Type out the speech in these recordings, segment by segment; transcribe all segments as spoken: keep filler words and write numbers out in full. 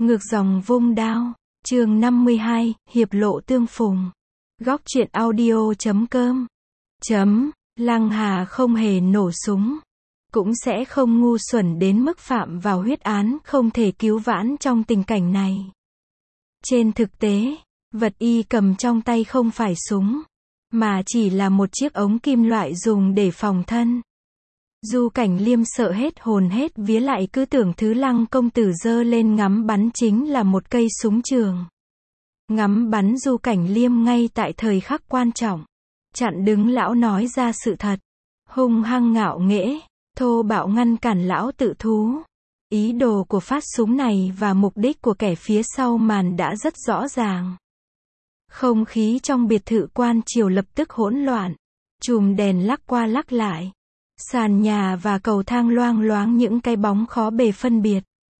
Ngược dòng vung đao, chương năm mươi hai, hiệp lộ tương phùng. Góc truyện audio chấm com. Chấm, Lăng Hà không hề nổ súng. Cũng sẽ không ngu xuẩn đến mức phạm vào huyết án không thể cứu vãn trong tình cảnh này. Trên thực tế, vật y cầm trong tay không phải súng, mà chỉ là một chiếc ống kim loại dùng để phòng thân. Du Cảnh Liêm sợ hết hồn hết vía, lại cứ tưởng thứ Lăng công tử giơ lên ngắm bắn chính là một cây súng trường. Ngắm bắn Du Cảnh Liêm ngay tại thời khắc quan trọng, chặn đứng lão nói ra sự thật, hung hăng ngạo nghễ, thô bạo ngăn cản lão tự thú. Ý đồ của phát súng này và mục đích của kẻ phía sau màn đã rất rõ ràng. Không khí trong biệt thự quan triều lập tức hỗn loạn, chùm đèn lắc qua lắc lại. Sàn nhà và cầu thang loang loáng những cái bóng khó bề phân biệt.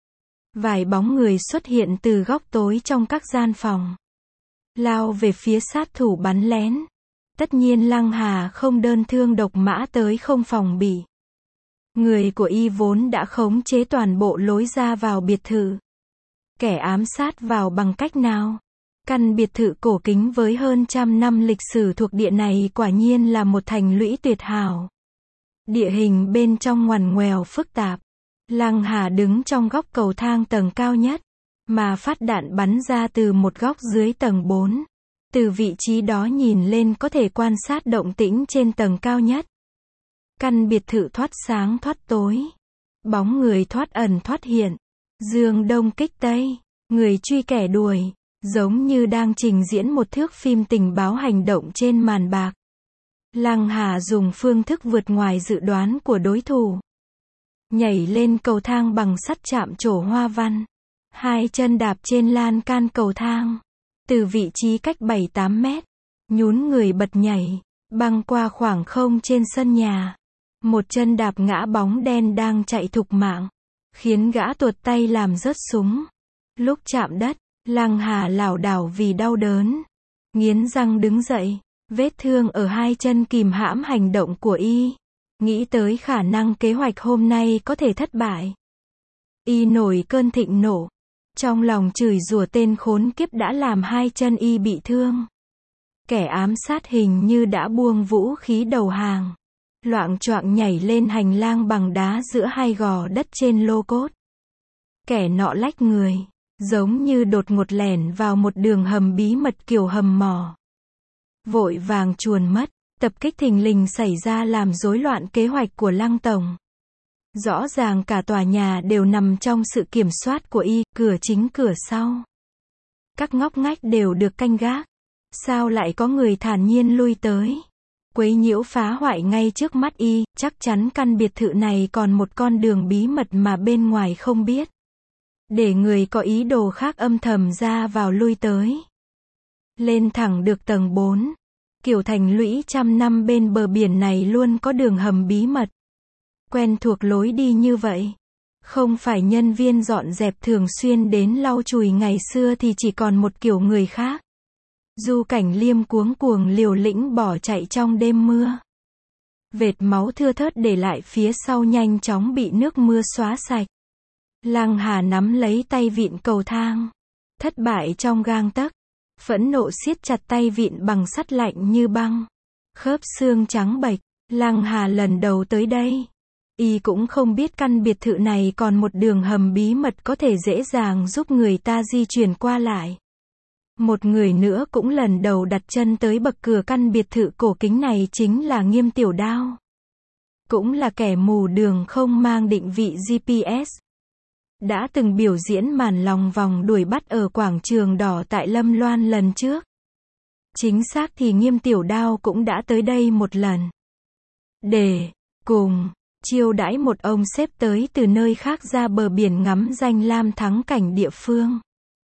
Vài bóng người xuất hiện từ góc tối trong các gian phòng, lao về phía sát thủ bắn lén. Tất nhiên Lăng Hà không đơn thương độc mã tới không phòng bị. Người của y vốn đã khống chế toàn bộ lối ra vào biệt thự. Kẻ ám sát vào bằng cách nào? Căn biệt thự cổ kính với hơn trăm năm lịch sử thuộc địa này quả nhiên là một thành lũy tuyệt hảo. Địa hình bên trong ngoằn ngoèo phức tạp. Lăng Hà đứng trong góc cầu thang tầng cao nhất, mà phát đạn bắn ra từ một góc dưới tầng bốn. Từ vị trí đó nhìn lên có thể quan sát động tĩnh trên tầng cao nhất. Căn biệt thự thoát sáng thoát tối, bóng người thoát ẩn thoát hiện, dương đông kích tây, người truy kẻ đuổi, giống như đang trình diễn một thước phim tình báo hành động trên màn bạc. Lăng Hà dùng phương thức vượt ngoài dự đoán của đối thủ. Nhảy lên cầu thang bằng sắt chạm trổ hoa văn. Hai chân đạp trên lan can cầu thang. Từ vị trí cách bảy tám mét. Nhún người bật nhảy. Băng qua khoảng không trên sân nhà. Một chân đạp ngã bóng đen đang chạy thục mạng. Khiến gã tuột tay làm rớt súng. Lúc chạm đất, Lăng Hà lảo đảo vì đau đớn. Nghiến răng đứng dậy. Vết thương ở hai chân kìm hãm hành động của y. Nghĩ tới khả năng kế hoạch hôm nay có thể thất bại. Y nổi cơn thịnh nộ. Trong lòng chửi rủa tên khốn kiếp đã làm hai chân y bị thương. Kẻ ám sát hình như đã buông vũ khí đầu hàng. Loạng choạng nhảy lên hành lang bằng đá giữa hai gò đất trên lô cốt. Kẻ nọ lách người, giống như đột ngột lẻn vào một đường hầm bí mật kiểu hầm mỏ. Vội vàng chuồn mất. Tập kích thình lình xảy ra làm rối loạn kế hoạch của Lăng tổng. Rõ ràng cả tòa nhà đều nằm trong sự kiểm soát của y, cửa chính cửa sau. Các ngóc ngách đều được canh gác. Sao lại có người thản nhiên lui tới, quấy nhiễu phá hoại ngay trước mắt y? Chắc chắn căn biệt thự này còn một con đường bí mật mà bên ngoài không biết. Để người có ý đồ khác âm thầm ra vào lui tới. Lên thẳng được tầng bốn. Kiểu thành lũy trăm năm bên bờ biển này luôn có đường hầm bí mật. Quen thuộc lối đi như vậy. Không phải nhân viên dọn dẹp thường xuyên đến lau chùi ngày xưa thì chỉ còn một kiểu người khác. Du Cảnh Liêm cuống cuồng liều lĩnh bỏ chạy trong đêm mưa. Vệt máu thưa thớt để lại phía sau nhanh chóng bị nước mưa xóa sạch. Lăng Hà nắm lấy tay vịn cầu thang. Thất bại trong gang tấc. Phẫn nộ siết chặt tay vịn bằng sắt lạnh như băng. Khớp xương trắng bệch. Lăng Hà lần đầu tới đây. Y cũng không biết căn biệt thự này còn một đường hầm bí mật có thể dễ dàng giúp người ta di chuyển qua lại. Một người nữa cũng lần đầu đặt chân tới bậc cửa căn biệt thự cổ kính này chính là Nghiêm Tiểu Đao. Cũng là kẻ mù đường không mang định vị giê pê ét. Đã từng biểu diễn màn lòng vòng đuổi bắt ở quảng trường đỏ tại Lâm Loan lần trước. Chính xác thì Nghiêm Tiểu Đao cũng đã tới đây một lần. Để cùng chiêu đãi một ông sếp tới từ nơi khác ra bờ biển ngắm danh lam thắng cảnh địa phương.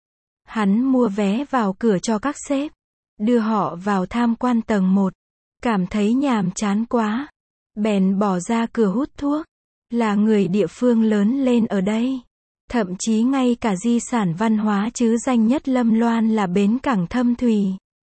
Hắn mua vé vào cửa cho các sếp, đưa họ vào tham quan tầng một. Cảm thấy nhàm chán quá, bèn bỏ ra cửa hút thuốc. Là người địa phương lớn lên ở đây. Thậm chí ngay cả di sản văn hóa chứ danh nhất Lâm Loan là bến cảng Thâm Thủy.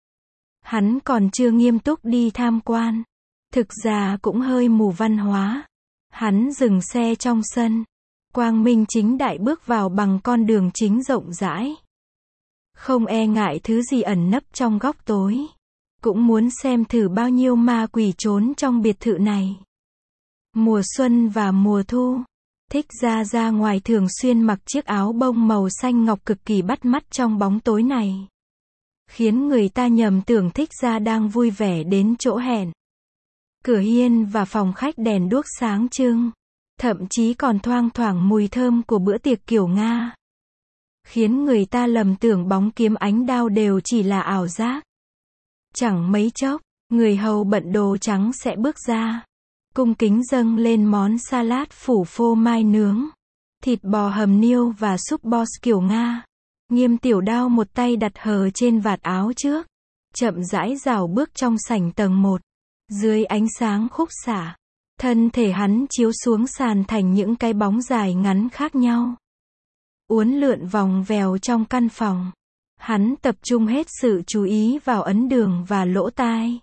Hắn còn chưa nghiêm túc đi tham quan. Thực ra cũng hơi mù văn hóa. Hắn dừng xe trong sân. quang minh chính đại bước vào bằng con đường chính rộng rãi. Không e ngại thứ gì ẩn nấp trong góc tối. Cũng muốn xem thử bao nhiêu ma quỷ trốn trong biệt thự này. Mùa xuân và mùa thu. Thích Gia ra ngoài thường xuyên mặc chiếc áo bông màu xanh ngọc cực kỳ bắt mắt trong bóng tối này. Khiến người ta nhầm tưởng Thích Gia đang vui vẻ đến chỗ hẹn. Cửa hiên và phòng khách đèn đuốc sáng trưng. Thậm chí còn thoang thoảng mùi thơm của bữa tiệc kiểu Nga. Khiến người ta lầm tưởng bóng kiếm ánh đao đều chỉ là ảo giác. Chẳng mấy chốc, người hầu bận đồ trắng sẽ bước ra. Cung kính dâng lên món salad phủ phô mai nướng, thịt bò hầm niêu và súp bos kiểu Nga. Nghiêm Tiểu Đao một tay đặt hờ trên vạt áo trước. Chậm rãi rảo bước trong sảnh tầng một. Dưới ánh sáng khúc xạ, thân thể hắn chiếu xuống sàn thành những cái bóng dài ngắn khác nhau. Uốn lượn vòng vèo trong căn phòng. Hắn tập trung hết sự chú ý vào ấn đường và lỗ tai.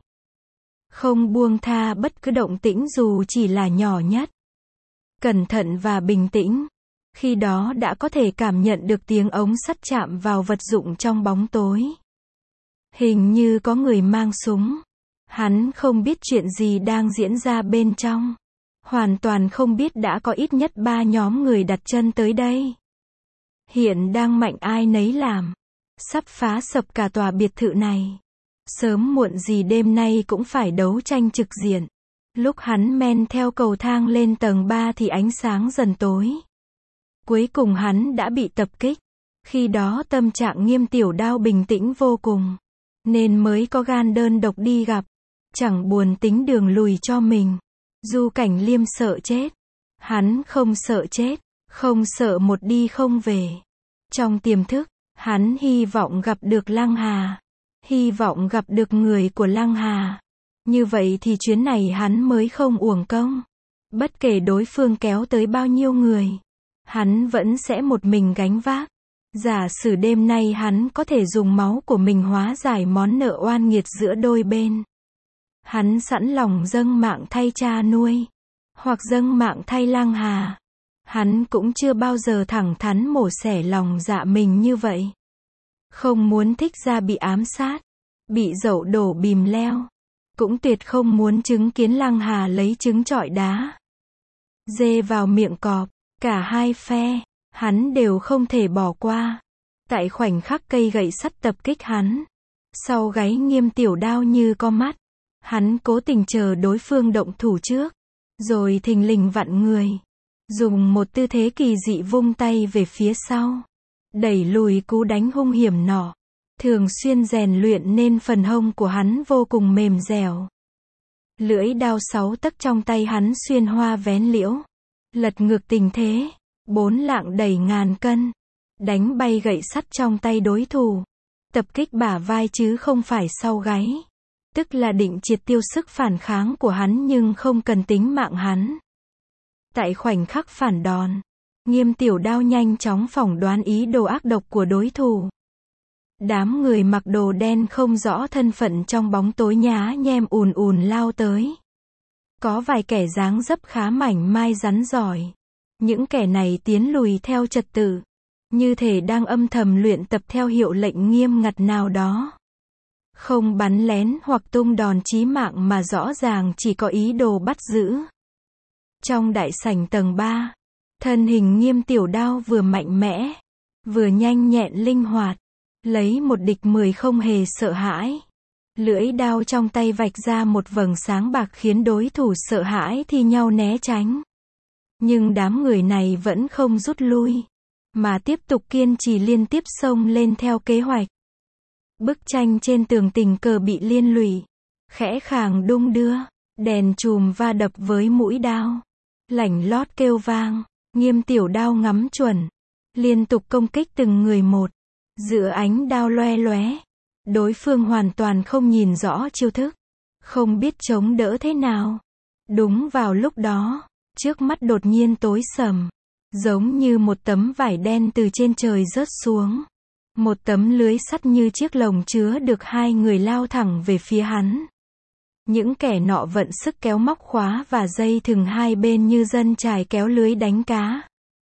Không buông tha bất cứ động tĩnh dù chỉ là nhỏ nhất. Cẩn thận và bình tĩnh. Khi đó đã có thể cảm nhận được tiếng ống sắt chạm vào vật dụng trong bóng tối. Hình như có người mang súng. Hắn không biết chuyện gì đang diễn ra bên trong. Hoàn toàn không biết đã có ít nhất ba nhóm người đặt chân tới đây. Hiện đang mạnh ai nấy làm. Sắp phá sập cả tòa biệt thự này. Sớm muộn gì đêm nay cũng phải đấu tranh trực diện. Lúc hắn men theo cầu thang lên tầng ba thì ánh sáng dần tối. Cuối cùng hắn đã bị tập kích. Khi đó tâm trạng Nghiêm Tiểu Đao bình tĩnh vô cùng. Nên mới có gan đơn độc đi gặp. Chẳng buồn tính đường lùi cho mình. Du Cảnh Liêm sợ chết. Hắn không sợ chết. Không sợ một đi không về. Trong tiềm thức, hắn hy vọng gặp được Lăng Hà. Hy vọng gặp được người của Lăng Hà. Như vậy thì chuyến này hắn mới không uổng công. Bất kể đối phương kéo tới bao nhiêu người, hắn vẫn sẽ một mình gánh vác. Giả sử đêm nay hắn có thể dùng máu của mình hóa giải món nợ oan nghiệt giữa đôi bên. Hắn sẵn lòng dâng mạng thay cha nuôi. Hoặc dâng mạng thay Lăng Hà. Hắn cũng chưa bao giờ thẳng thắn mổ xẻ lòng dạ mình như vậy. Không muốn Thích Gia bị ám sát. Bị dậu đổ bìm leo. Cũng tuyệt không muốn chứng kiến Lăng Hà lấy trứng trọi đá. Dê vào miệng cọp. Cả hai phe, hắn đều không thể bỏ qua. Tại khoảnh khắc cây gậy sắt tập kích hắn. Sau gáy Nghiêm Tiểu Đao như có mắt. Hắn cố tình chờ đối phương động thủ trước. Rồi thình lình vặn người. Dùng một tư thế kỳ dị vung tay về phía sau. Đẩy lùi cú đánh hung hiểm nọ. Thường xuyên rèn luyện nên phần hông của hắn vô cùng mềm dẻo. Lưỡi đao sáu tấc trong tay hắn xuyên hoa vén liễu. Lật ngược tình thế. Bốn lạng đẩy ngàn cân. Đánh bay gậy sắt trong tay đối thủ. Tập kích bả vai chứ không phải sau gáy. Tức là định triệt tiêu sức phản kháng của hắn nhưng không cần tính mạng hắn. Tại khoảnh khắc phản đòn, Nghiêm Tiểu Đao nhanh chóng phỏng đoán ý đồ ác độc của đối thủ. Đám người mặc đồ đen không rõ thân phận trong bóng tối nhá nhem ùn ùn lao tới. Có vài kẻ dáng dấp khá mảnh mai rắn giỏi. Những kẻ này tiến lùi theo trật tự. Như thể đang âm thầm luyện tập theo hiệu lệnh nghiêm ngặt nào đó. Không bắn lén hoặc tung đòn chí mạng mà rõ ràng chỉ có ý đồ bắt giữ. Trong đại sảnh tầng ba, thân hình Nghiêm Tiểu Đao vừa mạnh mẽ, vừa nhanh nhẹn linh hoạt, lấy một địch mười không hề sợ hãi. Lưỡi đao trong tay vạch ra một vầng sáng bạc khiến đối thủ sợ hãi thi nhau né tránh. Nhưng đám người này vẫn không rút lui, mà tiếp tục kiên trì liên tiếp xông lên theo kế hoạch. Bức tranh trên tường tình cờ bị liên lụy, khẽ khàng đung đưa, đèn chùm va đập với mũi đao. Lảnh lót kêu vang, Nghiêm Tiểu Đao ngắm chuẩn, liên tục công kích từng người một. Giữa ánh đao loe loé, đối phương hoàn toàn không nhìn rõ chiêu thức, không biết chống đỡ thế nào. Đúng vào lúc đó, trước mắt đột nhiên tối sầm, giống như một tấm vải đen từ trên trời rớt xuống. Một tấm lưới sắt như chiếc lồng chứa được hai người lao thẳng về phía hắn. Những kẻ nọ vận sức kéo móc khóa và dây thừng hai bên như dân chài kéo lưới đánh cá.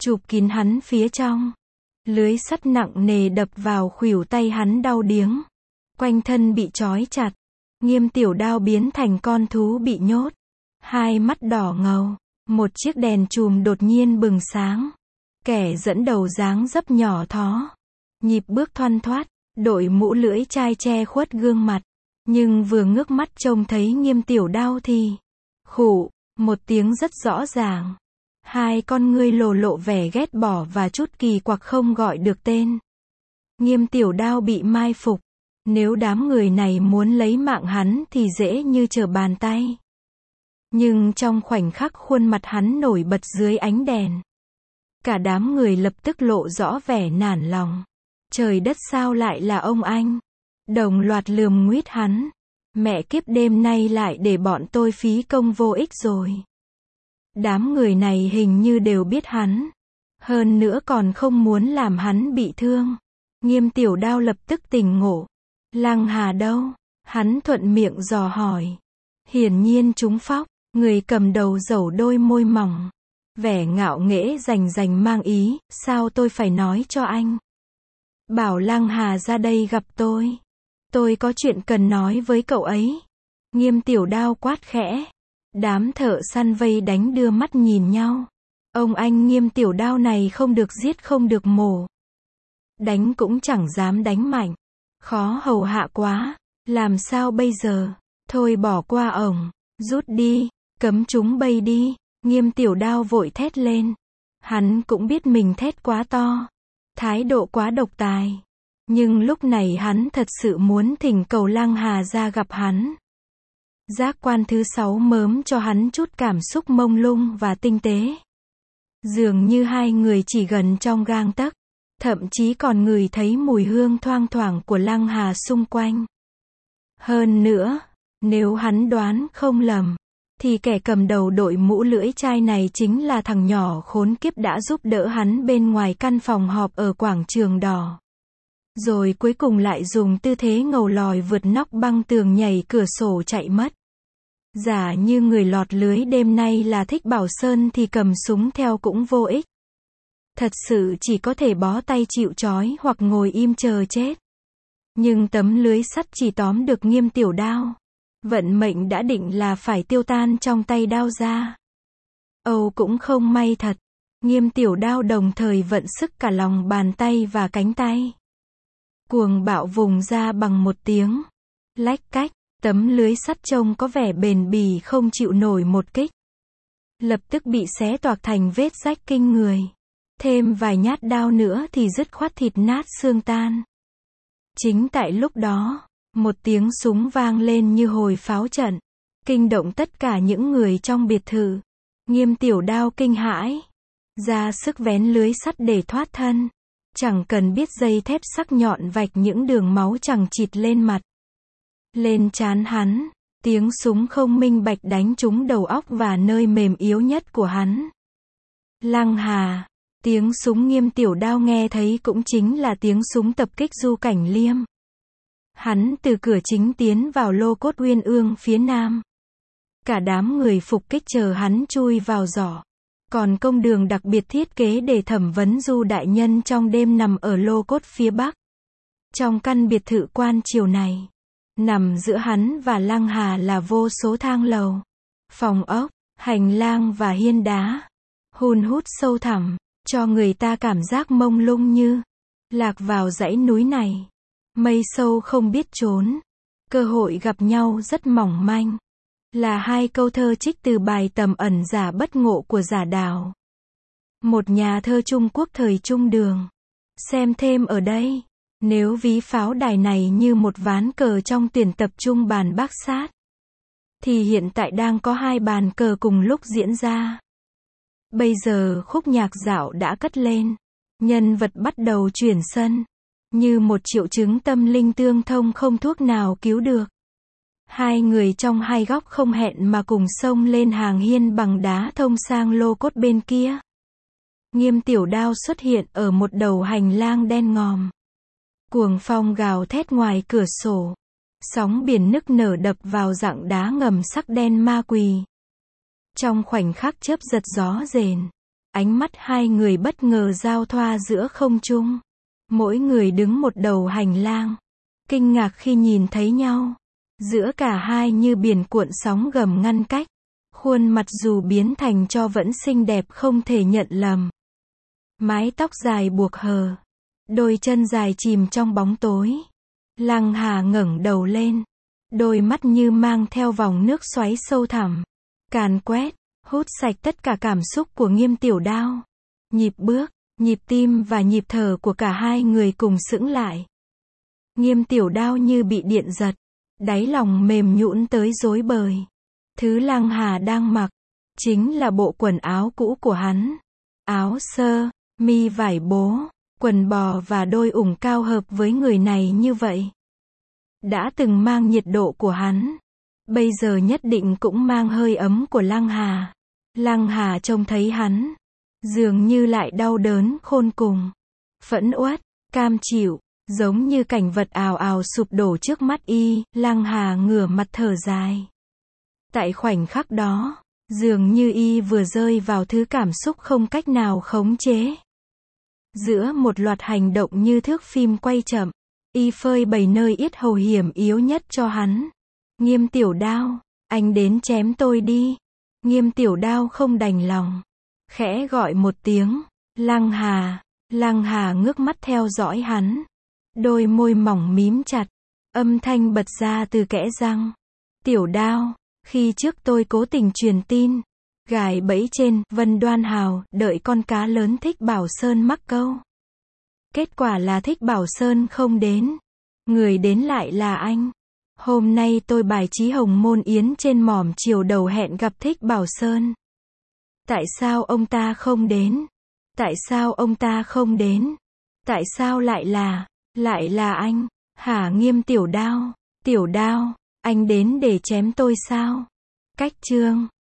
chụp kín hắn phía trong. Lưới sắt nặng nề đập vào khuỷu tay hắn đau điếng. Quanh thân bị trói chặt. Nghiêm Tiểu Đao biến thành con thú bị nhốt. Hai mắt đỏ ngầu. Một chiếc đèn chùm đột nhiên bừng sáng. Kẻ dẫn đầu dáng dấp nhỏ thó. Nhịp bước thoăn thoắt. Đội mũ lưỡi chai che khuất gương mặt. Nhưng vừa ngước mắt trông thấy Nghiêm Tiểu Đao thì khụ, một tiếng rất rõ ràng. Hai con ngươi lồ lộ vẻ ghét bỏ và chút kỳ quặc không gọi được tên. Nghiêm Tiểu Đao bị mai phục. Nếu đám người này muốn lấy mạng hắn thì dễ như trở bàn tay. Nhưng trong khoảnh khắc khuôn mặt hắn nổi bật dưới ánh đèn. Cả đám người lập tức lộ rõ vẻ nản lòng. Trời đất sao lại là ông anh? Đồng loạt lườm nguýt hắn. Mẹ kiếp, đêm nay lại để bọn tôi phí công vô ích rồi. Đám người này hình như đều biết hắn. Hơn nữa còn không muốn làm hắn bị thương. Nghiêm Tiểu Đao lập tức tỉnh ngộ. Lăng Hà đâu? Hắn thuận miệng dò hỏi. Hiển nhiên trúng phóc. Người cầm đầu dẩu đôi môi mỏng. Vẻ ngạo nghễ rành rành mang ý, sao tôi phải nói cho anh? Bảo Lăng Hà ra đây gặp tôi. Tôi có chuyện cần nói với cậu ấy. Nghiêm Tiểu Đao quát khẽ. Đám thợ săn vây đánh đưa mắt nhìn nhau. Ông anh Nghiêm Tiểu Đao này không được giết không được mổ. Đánh cũng chẳng dám đánh mạnh. Khó hầu hạ quá. Làm sao bây giờ? Thôi bỏ qua ổng. Rút đi. Cấm chúng bay đi. Nghiêm Tiểu Đao vội thét lên. Hắn cũng biết mình thét quá to. Thái độ quá độc tài. Nhưng lúc này hắn thật sự muốn thỉnh cầu Lăng Hà ra gặp hắn. Giác quan thứ sáu mớm cho hắn chút cảm xúc mông lung và tinh tế. Dường như hai người chỉ gần trong gang tấc. Thậm chí còn ngửi thấy mùi hương thoang thoảng của Lăng Hà xung quanh. Hơn nữa, nếu hắn đoán không lầm, thì kẻ cầm đầu đội mũ lưỡi chai này chính là thằng nhỏ khốn kiếp đã giúp đỡ hắn bên ngoài căn phòng họp ở quảng trường đỏ. Rồi cuối cùng lại dùng tư thế ngầu lòi vượt nóc băng tường nhảy cửa sổ chạy mất. Giả như người lọt lưới đêm nay là Thích Bảo Sơn thì cầm súng theo cũng vô ích. Thật sự chỉ có thể bó tay chịu trói hoặc ngồi im chờ chết. Nhưng tấm lưới sắt chỉ tóm được Nghiêm Tiểu Đao. Vận mệnh đã định là phải tiêu tan trong tay đao ra. Âu cũng không may thật. Nghiêm Tiểu Đao đồng thời vận sức cả lòng bàn tay và cánh tay. Cuồng bạo vùng ra bằng một tiếng. Lách cách, tấm lưới sắt trông có vẻ bền bỉ không chịu nổi một kích. Lập tức bị xé toạc thành vết rách kinh người. Thêm vài nhát đao nữa thì dứt khoát thịt nát xương tan. Chính tại lúc đó, một tiếng súng vang lên như hồi pháo trận. Kinh động tất cả những người trong biệt thự. Nghiêm Tiểu Đao kinh hãi. Ra sức vén lưới sắt để thoát thân. Chẳng cần biết dây thép sắc nhọn vạch những đường máu chằng chịt lên mặt. Lên trán hắn. Tiếng súng không minh bạch đánh trúng đầu óc và nơi mềm yếu nhất của hắn. Lăng Hà. Tiếng súng Nghiêm Tiểu Đao nghe thấy cũng chính là tiếng súng tập kích Du Cảnh Liêm. Hắn từ cửa chính tiến vào lô cốt Uyên Ương phía nam. Cả đám người phục kích chờ hắn chui vào giỏ. Còn công đường đặc biệt thiết kế để thẩm vấn Du đại nhân trong đêm nằm ở lô cốt phía bắc. Trong căn biệt thự quan triều này, nằm giữa hắn và Lăng Hà là vô số thang lầu, phòng ốc, hành lang và hiên đá. Hun hút sâu thẳm, cho người ta cảm giác mông lung như lạc vào dãy núi này. Mây sâu không biết trốn. Cơ hội gặp nhau rất mỏng manh. Là hai câu thơ trích từ bài Tầm ẩn giả bất ngộ của Giả Đào. Một nhà thơ Trung Quốc thời Trung Đường. Xem thêm ở đây. Nếu ví pháo đài này như một ván cờ trong tuyển tập trung bàn bác sát, thì hiện tại đang có hai bàn cờ cùng lúc diễn ra. Bây giờ khúc nhạc dạo đã cất lên. Nhân vật bắt đầu chuyển sân. Như một triệu chứng tâm linh tương thông không thuốc nào cứu được. Hai người trong hai góc không hẹn mà cùng xông lên hàng hiên bằng đá thông sang lô cốt bên kia. Nghiêm Tiểu Đao xuất hiện ở một đầu hành lang đen ngòm. Cuồng phong gào thét ngoài cửa sổ. Sóng biển nức nở đập vào rặng đá ngầm sắc đen ma quỳ. Trong khoảnh khắc chớp giật gió rền, Ánh mắt hai người bất ngờ giao thoa giữa không trung. Mỗi người đứng một đầu hành lang. Kinh ngạc khi nhìn thấy nhau. Giữa cả hai như biển cuộn sóng gầm ngăn cách. Khuôn mặt dù biến thành tro vẫn xinh đẹp không thể nhận lầm. Mái tóc dài buộc hờ. Đôi chân dài chìm trong bóng tối. Lăng Hà ngẩng đầu lên. Đôi mắt như mang theo vòng nước xoáy sâu thẳm. Càn quét, hút sạch tất cả cảm xúc của Nghiêm Tiểu Đao. Nhịp bước, nhịp tim và nhịp thở của cả hai người cùng sững lại. Nghiêm Tiểu Đao như bị điện giật. Đáy lòng mềm nhũn tới rối bời. Thứ Lăng Hà đang mặc, chính là bộ quần áo cũ của hắn. Áo sơ, mi vải bố, quần bò và đôi ủng cao hợp với người này như vậy. Đã từng mang nhiệt độ của hắn. Bây giờ nhất định cũng mang hơi ấm của Lăng Hà. Lăng Hà trông thấy hắn. Dường như lại đau đớn khôn cùng. Phẫn uất, cam chịu, giống như cảnh vật ào ào sụp đổ trước mắt y. Lăng Hà ngửa mặt thở dài. Tại khoảnh khắc đó, dường như y vừa rơi vào thứ cảm xúc không cách nào khống chế. Giữa một loạt hành động như thước phim quay chậm, y phơi bày nơi yết hầu hiểm yếu nhất cho hắn. Nghiêm Tiểu Đao, anh đến chém tôi đi. Nghiêm Tiểu Đao không đành lòng. Khẽ gọi một tiếng. Lăng Hà. Lăng Hà ngước mắt theo dõi hắn. Đôi môi mỏng mím chặt. Âm thanh bật ra từ kẽ răng. Tiểu Đao, khi trước tôi cố tình truyền tin. Gài bẫy trên Vân Đoan Hào, đợi con cá lớn Thích Bảo Sơn mắc câu. Kết quả là Thích Bảo Sơn không đến. Người đến lại là anh. Hôm nay tôi bài trí hồng môn yến trên mỏm chiều đầu hẹn gặp Thích Bảo Sơn. Tại sao ông ta không đến? Tại sao ông ta không đến? Tại sao lại là, lại là anh? Hả? Nghiêm Tiểu Đao, Tiểu Đao, anh đến để chém tôi sao? Cách chương